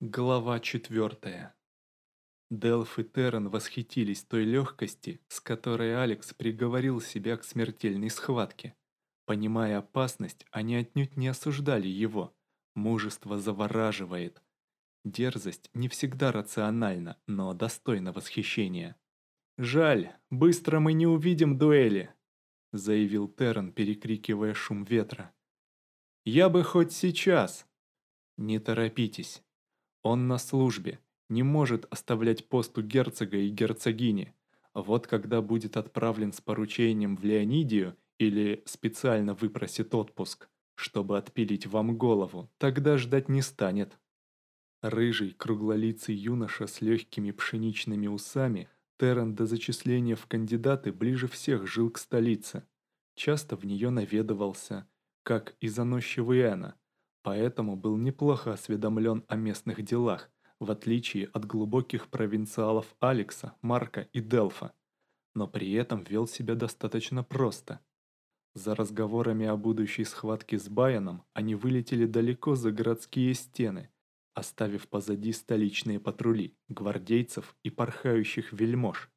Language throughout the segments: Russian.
Глава 4. Делф и Террен восхитились той легкости, с которой Алекс приговорил себя к смертельной схватке. Понимая опасность, они отнюдь не осуждали его. Мужество завораживает. Дерзость не всегда рациональна, но достойна восхищения. «Жаль, быстро мы не увидим дуэли», — заявил Террен, перекрикивая шум ветра. «Я бы хоть сейчас». «Не торопитесь. Он на службе, не может оставлять пост у герцога и герцогини. Вот когда будет отправлен с поручением в Леонидию или специально выпросит отпуск, чтобы отпилить вам голову, тогда ждать не станет». Рыжий, круглолицый юноша с легкими пшеничными усами, Террен до зачисления в кандидаты ближе всех жил к столице. Часто в нее наведывался, как и заносчивый Эна, поэтому был неплохо осведомлен о местных делах, в отличие от глубоких провинциалов Алекса, Марка и Делфа, но при этом вел себя достаточно просто. За разговорами о будущей схватке с Баяном они вылетели далеко за городские стены, оставив позади столичные патрули, гвардейцев и порхающих вельмож.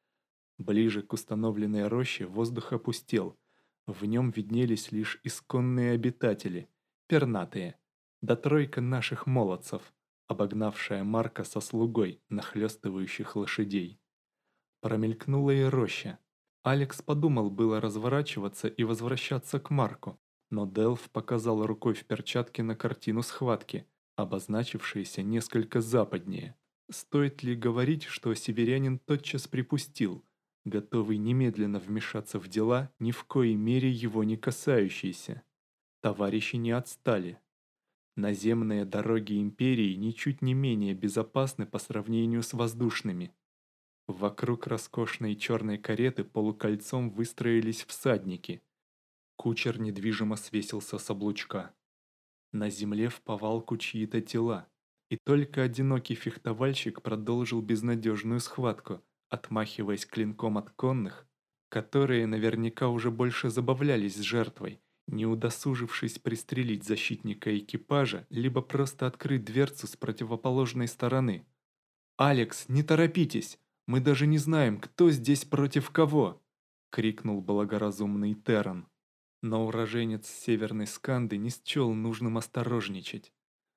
Ближе к установленной роще воздух опустел, в нем виднелись лишь исконные обитатели, пернатые, да тройка наших молодцев, обогнавшая Марка со слугой, нахлёстывающих лошадей. Промелькнула и роща. Алекс подумал было разворачиваться и возвращаться к Марку, но Делф показал рукой в перчатке на картину схватки, обозначившейся несколько западнее. Стоит ли говорить, что северянин тотчас припустил, готовый немедленно вмешаться в дела, ни в коей мере его не касающиеся. Товарищи не отстали. Наземные дороги империи ничуть не менее безопасны по сравнению с воздушными. Вокруг роскошной черной кареты полукольцом выстроились всадники. Кучер недвижимо свесился с облучка. На земле в повалку чьи-то тела, и только одинокий фехтовальщик продолжил безнадежную схватку, отмахиваясь клинком от конных, которые наверняка уже больше забавлялись с жертвой, не удосужившись пристрелить защитника экипажа, либо просто открыть дверцу с противоположной стороны. «Алекс, не торопитесь! Мы даже не знаем, кто здесь против кого!» — крикнул благоразумный Терран. Но уроженец Северной Сканды не счел нужным осторожничать.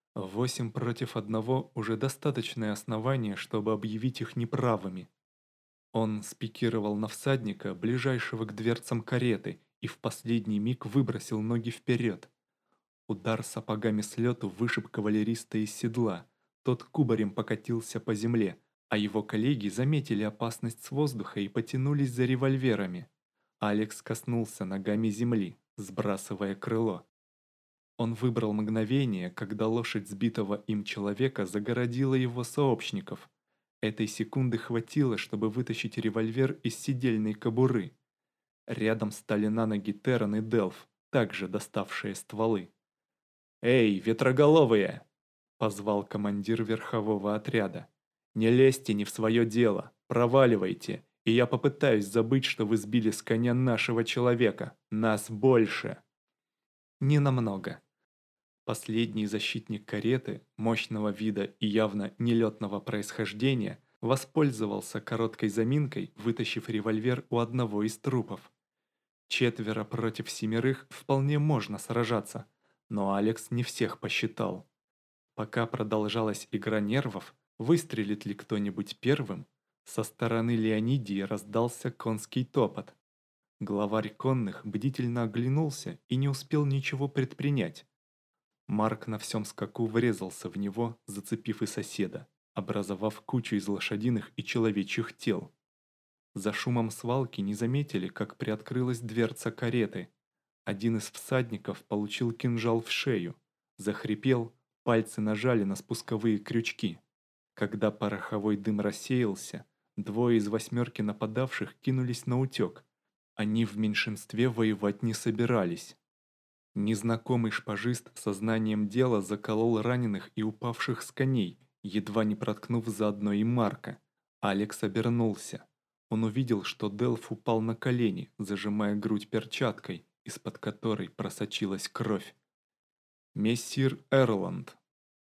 8 против 1 уже достаточное основание, чтобы объявить их неправыми. Он спикировал на всадника, ближайшего к дверцам кареты, и в последний миг выбросил ноги вперед. Удар сапогами с лету вышиб кавалериста из седла. Тот кубарем покатился по земле, а его коллеги заметили опасность с воздуха и потянулись за револьверами. Алекс коснулся ногами земли, сбрасывая крыло. Он выбрал мгновение, когда лошадь сбитого им человека загородила его сообщников. Этой секунды хватило, чтобы вытащить револьвер из седельной кобуры. Рядом стали на ноги Терран и Делф, также доставшие стволы. «Эй, ветроголовые!» — позвал командир верхового отряда. «Не лезьте не в свое дело, проваливайте, и я попытаюсь забыть, что вы сбили с коня нашего человека. Нас больше!» «Ненамного». Последний защитник кареты, мощного вида и явно нелетного происхождения, воспользовался короткой заминкой, вытащив револьвер у одного из трупов. 4 против 7 вполне можно сражаться, но Алекс не всех посчитал. Пока продолжалась игра нервов, выстрелит ли кто-нибудь первым, со стороны Леонидии раздался конский топот. Главарь конных бдительно оглянулся и не успел ничего предпринять. Марк на всем скаку врезался в него, зацепив и соседа, образовав кучу из лошадиных и человечьих тел. За шумом свалки не заметили, как приоткрылась дверца кареты. Один из всадников получил кинжал в шею, захрипел, пальцы нажали на спусковые крючки. Когда пороховой дым рассеялся, 2 из 8 нападавших кинулись на утек. Они в меньшинстве воевать не собирались. Незнакомый шпажист сознанием дела заколол раненых и упавших с коней, едва не проткнув заодно и Марка. Алекс обернулся. Он увидел, что Делф упал на колени, зажимая грудь перчаткой, из-под которой просочилась кровь. «Мессир Эрланд».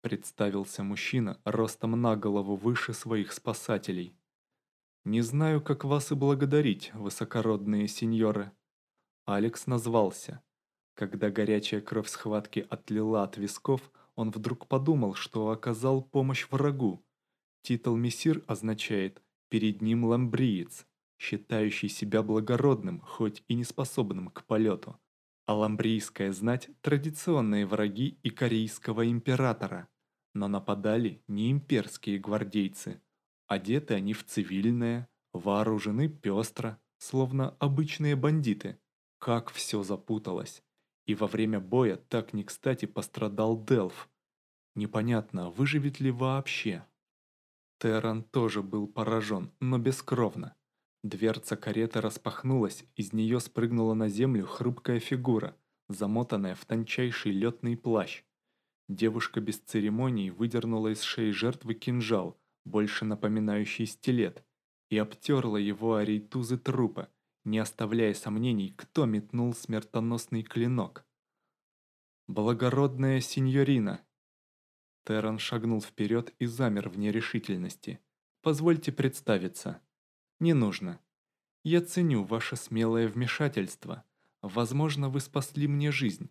Представился мужчина ростом на голову выше своих спасателей. «Не знаю, как вас и благодарить, высокородные сеньоры». Алекс назвался. Когда горячая кровь схватки отлила от висков, он вдруг подумал, что оказал помощь врагу. Титул мессир означает «перед ним ламбриец», считающий себя благородным, хоть и не способным к полету. А ламбрийская знать– традиционные враги икарийского императора. Но нападали не имперские гвардейцы. Одеты они в цивильное, вооружены пестро, словно обычные бандиты. Как все запуталось. И во время боя так не кстати пострадал Делф. Непонятно, выживет ли вообще. Терран тоже был поражен, но бескровно. Дверца кареты распахнулась, из нее спрыгнула на землю хрупкая фигура, замотанная в тончайший летный плащ. Девушка без церемоний выдернула из шеи жертвы кинжал, больше напоминающий стилет, и обтерла его о рейтузы трупа, не оставляя сомнений, кто метнул смертоносный клинок. «Благородная сеньорина!» Терран шагнул вперед и замер в нерешительности. «Позвольте представиться». «Не нужно. Я ценю ваше смелое вмешательство. Возможно, вы спасли мне жизнь».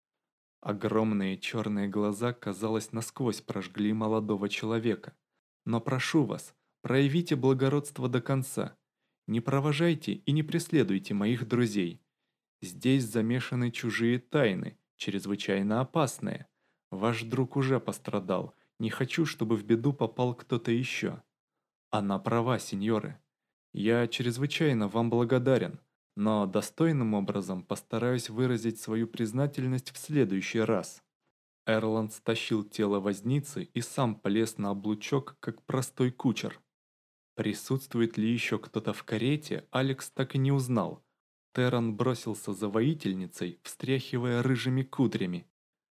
Огромные черные глаза, казалось, насквозь прожгли молодого человека. «Но прошу вас, проявите благородство до конца. Не провожайте и не преследуйте моих друзей. Здесь замешаны чужие тайны, чрезвычайно опасные. Ваш друг уже пострадал. Не хочу, чтобы в беду попал кто-то еще». Она права, сеньоры. Я чрезвычайно вам благодарен, но достойным образом постараюсь выразить свою признательность в следующий раз. Эрланд стащил тело возницы и сам полез на облучок, как простой кучер. Присутствует ли еще кто-то в карете, Алекс так и не узнал. Терран бросился за воительницей, встряхивая рыжими кудрями.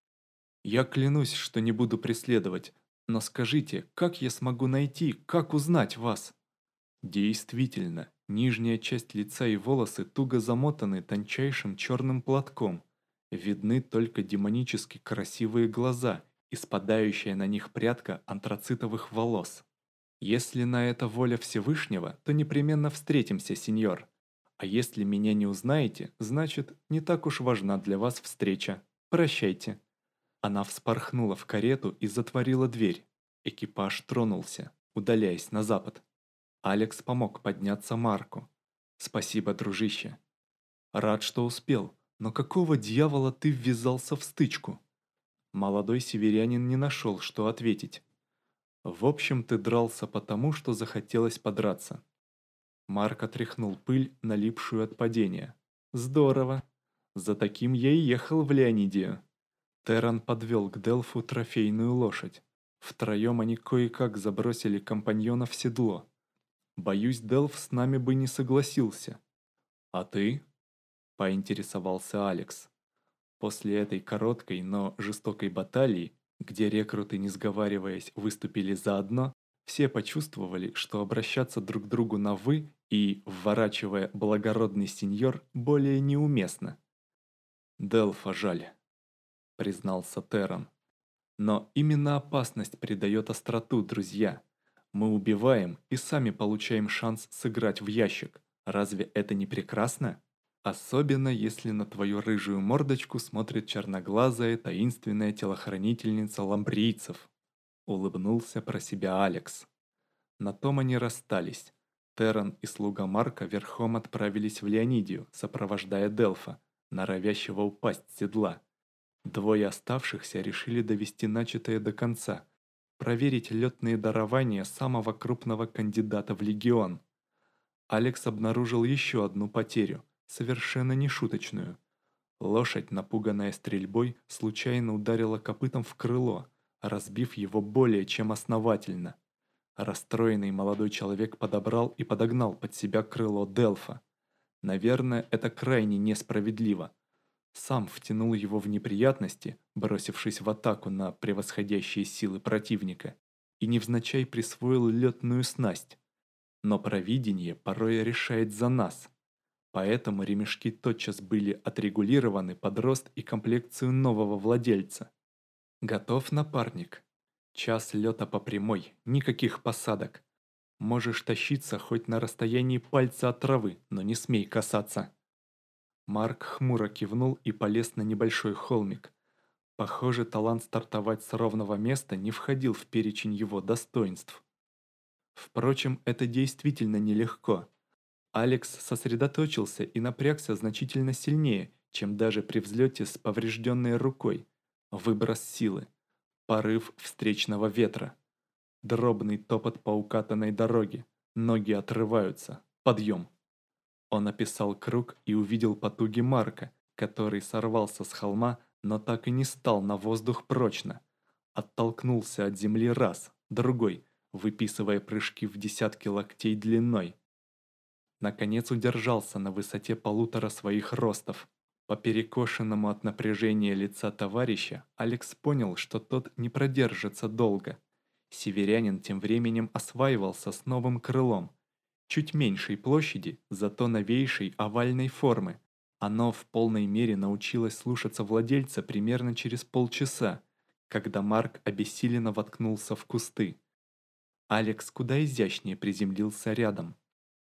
«Я клянусь, что не буду преследовать, но скажите, как я смогу найти, как узнать вас?» Действительно, нижняя часть лица и волосы туго замотаны тончайшим черным платком. Видны только демонически красивые глаза и спадающая на них прядка антрацитовых волос. «Если на это воля Всевышнего, то непременно встретимся, сеньор. А если меня не узнаете, значит, не так уж важна для вас встреча. Прощайте». Она вспорхнула в карету и затворила дверь. Экипаж тронулся, удаляясь на запад. Алекс помог подняться Марку. «Спасибо, дружище». «Рад, что успел, но какого дьявола ты ввязался в стычку?» Молодой северянин не нашел, что ответить. «В общем, ты дрался потому, что захотелось подраться». Марк отряхнул пыль, налипшую от падения. «Здорово. За таким я и ехал в Леонидию». Терран подвел к Делфу трофейную лошадь. Втроем они кое-как забросили компаньона в седло. Боюсь, Делф с нами бы не согласился. А ты? Поинтересовался Алекс. После этой короткой, но жестокой баталии, где рекруты, не сговариваясь, выступили заодно, все почувствовали, что обращаться друг к другу на «вы» и, вворачивая «благородный сеньор», более неуместно. «Делфа жаль», — признался Терран. «Но именно опасность придает остроту, друзья. Мы убиваем и сами получаем шанс сыграть в ящик. Разве это не прекрасно? Особенно если на твою рыжую мордочку смотрит черноглазая таинственная телохранительница ламбрийцев». Улыбнулся про себя Алекс. На том они расстались. Терран и слуга Марка верхом отправились в Леонидию, сопровождая Делфа, норовящего упасть с седла. Двое оставшихся решили довести начатое до конца, проверить летные дарования самого крупного кандидата в легион. Алекс обнаружил еще одну потерю, совершенно нешуточную. Лошадь, напуганная стрельбой, случайно ударила копытом в крыло, разбив его более чем основательно. Расстроенный молодой человек подобрал и подогнал под себя крыло Делфа. Наверное, это крайне несправедливо. Сам втянул его в неприятности, бросившись в атаку на превосходящие силы противника, и невзначай присвоил летную снасть. Но провидение порой решает за нас. Поэтому ремешки тотчас были отрегулированы под рост и комплекцию нового владельца. «Готов, напарник?» Час лета по прямой, никаких посадок. Можешь тащиться хоть на расстоянии пальца от травы, но не смей касаться. Марк хмуро кивнул и полез на небольшой холмик. Похоже, талант стартовать с ровного места не входил в перечень его достоинств. Впрочем, это действительно нелегко. Алекс сосредоточился и напрягся значительно сильнее, чем даже при взлете с поврежденной рукой. Выброс силы, порыв встречного ветра, дробный топот по укатанной дороге, ноги отрываются, подъем. Он описал круг и увидел потуги Марка, который сорвался с холма, но так и не стал на воздух прочно. Оттолкнулся от земли раз, другой, выписывая прыжки в десятки локтей длиной. Наконец удержался на высоте 1,5 своих ростов. По перекошенному от напряжения лица товарища Алекс понял, что тот не продержится долго. Северянин тем временем осваивался с новым крылом. Чуть меньшей площади, зато новейшей овальной формы. Оно в полной мере научилось слушаться владельца примерно через полчаса, когда Марк обессиленно воткнулся в кусты. Алекс куда изящнее приземлился рядом.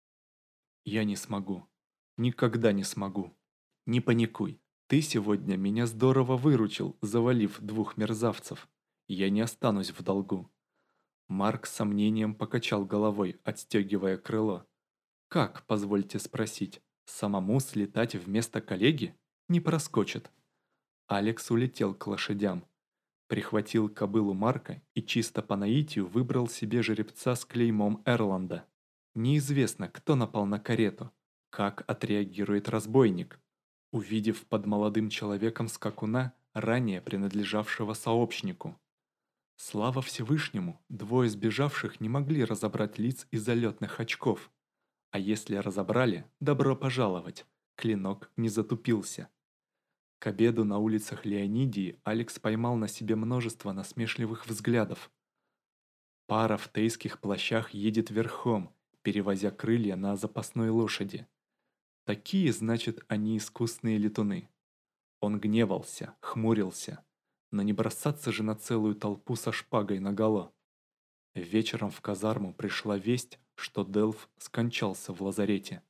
«Я не смогу. Никогда не смогу. Не паникуй. Ты сегодня меня здорово выручил, завалив 2 мерзавцев. Я не останусь в долгу». Марк с сомнением покачал головой, отстегивая крыло. «Как, позвольте спросить, самому слетать вместо коллеги? Не проскочит». Алекс улетел к лошадям. Прихватил кобылу Марка и чисто по наитию выбрал себе жеребца с клеймом Эрланда. Неизвестно, кто напал на карету, как отреагирует разбойник, увидев под молодым человеком скакуна, ранее принадлежавшего сообщнику. Слава Всевышнему, 2 сбежавших не могли разобрать лиц из-за летных очков. А если разобрали, добро пожаловать, клинок не затупился. К обеду на улицах Леонидии Алекс поймал на себе множество насмешливых взглядов. Пара в тейских плащах едет верхом, перевозя крылья на запасной лошади. Такие, значит, они искусные летуны. Он гневался, хмурился, но не бросаться же на целую толпу со шпагой наголо. Вечером в казарму пришла весть, что Делф скончался в лазарете.